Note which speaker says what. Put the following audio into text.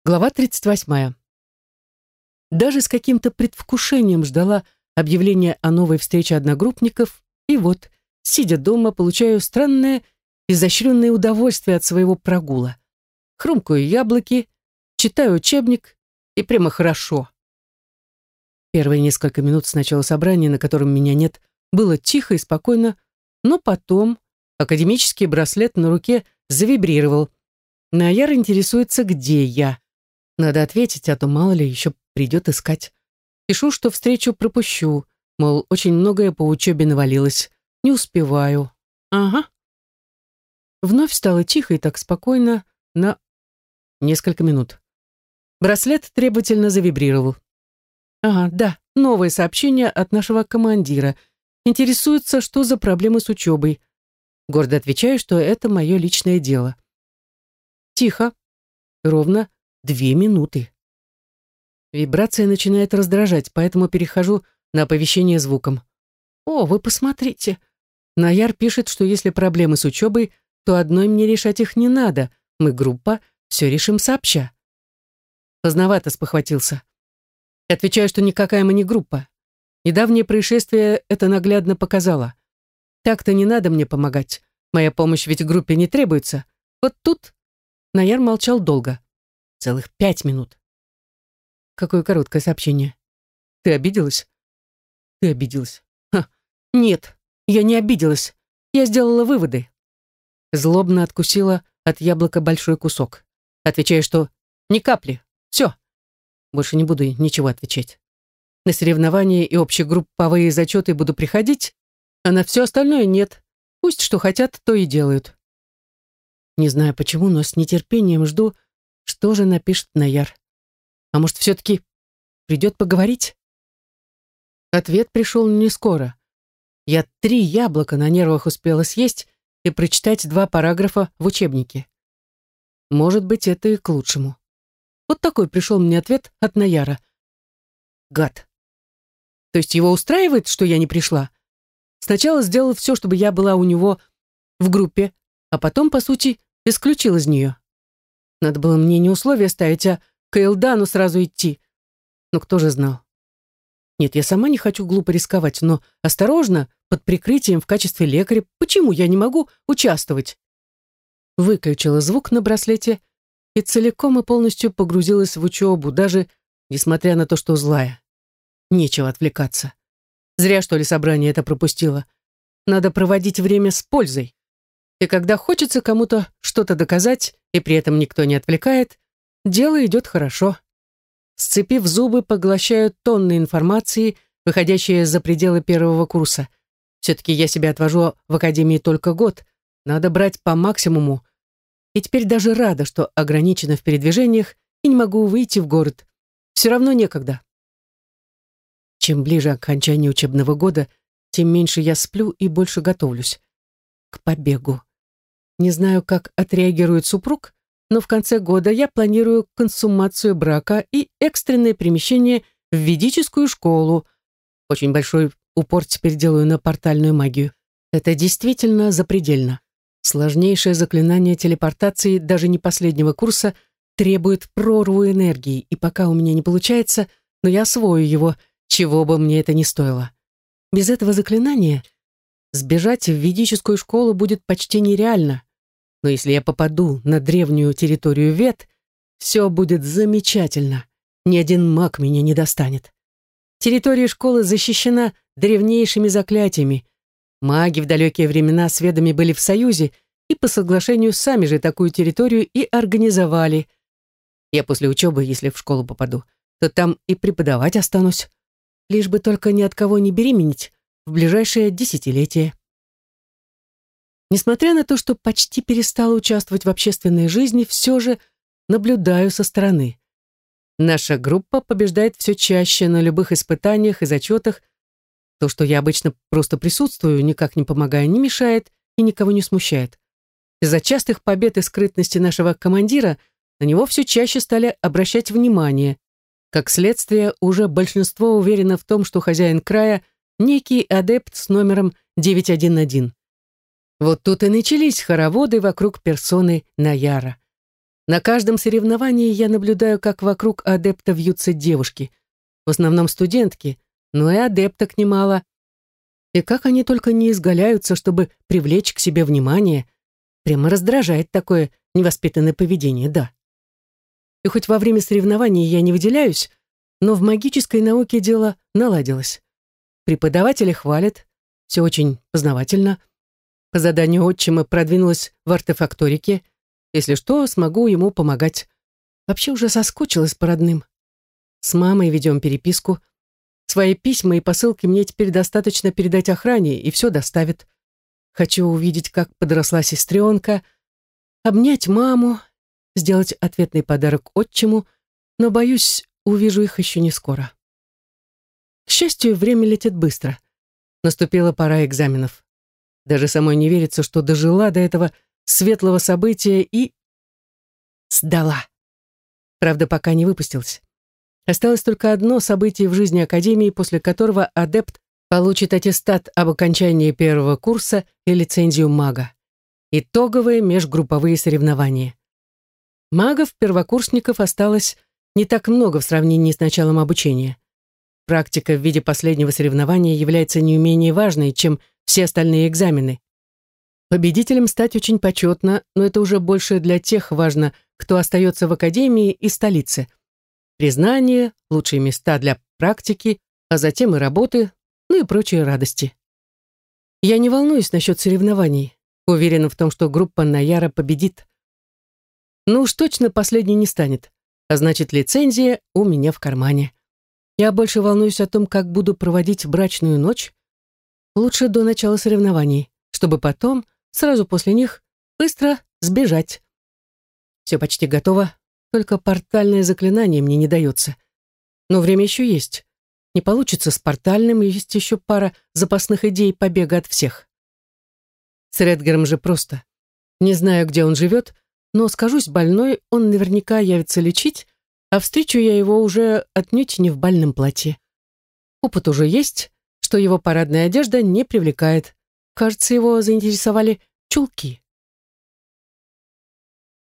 Speaker 1: Глава 38. Даже с каким-то предвкушением ждала объявления о новой встрече одногруппников, и вот, сидя дома, получаю странное, изощренное удовольствие от своего прогула. Хрумкаю яблоки, читаю учебник, и прямо хорошо. Первые несколько минут с начала собрания, на котором меня нет, было тихо и спокойно, но потом академический браслет на руке завибрировал. Наяр интересуется, где я. Надо ответить, а то мало ли еще придет искать. Пишу, что встречу пропущу, мол, очень многое по учебе навалилось. Не успеваю. Ага. Вновь стало тихо и так спокойно на несколько минут. Браслет требовательно завибрировал. Ага, да, новое сообщение от нашего командира. Интересуется, что за проблемы с учебой. Гордо отвечаю, что это мое личное дело. Тихо. Ровно 2 минуты. Вибрация начинает раздражать, поэтому перехожу на оповещение звуком. О, вы посмотрите. Наяр пишет, что если проблемы с учебой, то одной мне решать их не надо. Мы группа, все решим сообща. Поздновато спохватился. Отвечаю, что никакая мы не группа. Недавнее происшествие это наглядно показало. Так-то не надо мне помогать. Моя помощь ведь группе не требуется. Вот тут Наяр молчал долго. Целых 5 минут. Какое короткое сообщение. Ты обиделась? Ты обиделась. Ха. Нет, я не обиделась. Я сделала выводы. Злобно откусила от яблока большой кусок. Отвечаю, что ни капли. Все. Больше не буду ничего отвечать. На соревнования и общегрупповые зачеты буду приходить, а на все остальное нет. Пусть что хотят, то и делают. Не знаю почему, но с нетерпением жду, что же напишет Наяр. А может, все-таки придет поговорить? Ответ пришел не скоро. Я 3 яблока на нервах успела съесть и прочитать 2 параграфа в учебнике. Может быть, это и к лучшему. Вот такой пришел мне ответ от Наяра. Гад. То есть его устраивает, что я не пришла? Сначала сделал все, чтобы я была у него в группе, а потом, по сути, исключил из нее. Надо было мне не условия ставить, а к Элдану сразу идти. Но кто же знал? Нет, я сама не хочу глупо рисковать, но осторожно, под прикрытием в качестве лекаря, почему я не могу участвовать? Выключила звук на браслете и целиком и полностью погрузилась в учебу, даже несмотря на то, что злая. Нечего отвлекаться. Зря, что ли, собрание это пропустило. Надо проводить время с пользой. И когда хочется кому-то что-то доказать, и при этом никто не отвлекает, дело идет хорошо. Сцепив зубы, поглощаю тонны информации, выходящие за пределы 1-го курса. Все-таки я себя отвожу в академии только год. Надо брать по максимуму. И теперь даже рада, что ограничена в передвижениях и не могу выйти в город. Все равно некогда. Чем ближе к окончанию учебного года, тем меньше я сплю и больше готовлюсь. К побегу. Не знаю, как отреагирует супруг, но в конце года я планирую консуммацию брака и экстренное перемещение в ведическую школу. Очень большой упор теперь делаю на портальную магию. Это действительно запредельно. Сложнейшее заклинание телепортации даже не последнего курса требует прорву энергии, и пока у меня не получается, но я освою его, чего бы мне это ни стоило. Без этого заклинания сбежать в ведическую школу будет почти нереально. Но если я попаду на древнюю территорию Вет, все будет замечательно. Ни один маг меня не достанет. Территория школы защищена древнейшими заклятиями. Маги в далекие времена с ведами были в союзе и по соглашению сами же такую территорию и организовали. Я после учебы, если в школу попаду, то там и преподавать останусь. Лишь бы только ни от кого не беременеть в ближайшее десятилетие. Несмотря на то, что почти перестала участвовать в общественной жизни, все же наблюдаю со стороны. Наша группа побеждает все чаще на любых испытаниях и зачетах. То, что я обычно просто присутствую, никак не помогая, не мешает и никого не смущает. Из-за частых побед и скрытности нашего командира на него все чаще стали обращать внимание. Как следствие, уже большинство уверено в том, что хозяин края – некий адепт с номером 911. Вот тут и начались хороводы вокруг персоны Наяра. На каждом соревновании я наблюдаю, как вокруг адепта вьются девушки. В основном студентки, но и адепток немало. И как они только не изгаляются, чтобы привлечь к себе внимание. Прямо раздражает такое невоспитанное поведение, да. И хоть во время соревнований я не выделяюсь, но в магической науке дело наладилось. Преподаватели хвалят, все очень познавательно. По заданию отчима продвинулась в артефакторике. Если что, смогу ему помогать. Вообще уже соскучилась по родным. С мамой ведем переписку. Свои письма и посылки мне теперь достаточно передать охране, и все доставит. Хочу увидеть, как подросла сестренка, обнять маму, сделать ответный подарок отчиму, но, боюсь, увижу их еще не скоро. К счастью, время летит быстро. Наступила пора экзаменов. Даже самой не верится, что дожила до этого светлого события и... сдала. Правда, пока не выпустилась. Осталось только одно событие в жизни Академии, после которого адепт получит аттестат об окончании первого курса и лицензию мага. Итоговые межгрупповые соревнования. Магов-первокурсников осталось не так много в сравнении с началом обучения. Практика в виде последнего соревнования является не менее важной, чем все остальные экзамены. Победителем стать очень почетно, но это уже больше для тех важно, кто остается в Академии и столице. Признание, лучшие места для практики, а затем и работы, ну и прочие радости. Я не волнуюсь насчет соревнований. Уверена в том, что группа Наяра победит. Ну уж точно последней не станет, а значит, лицензия у меня в кармане. Я больше волнуюсь о том, как буду проводить брачную ночь. Лучше до начала соревнований, чтобы потом, сразу после них, быстро сбежать. Все почти готово, только портальное заклинание мне не дается. Но время еще есть. Не получится с портальным, есть еще пара запасных идей побега от всех. С Редгером же просто. Не знаю, где он живет, но, скажусь больной, он наверняка явится лечить, а встречу я его уже отнюдь не в бальном платье. Опыт уже есть, что его парадная одежда не привлекает. Кажется, его заинтересовали чулки.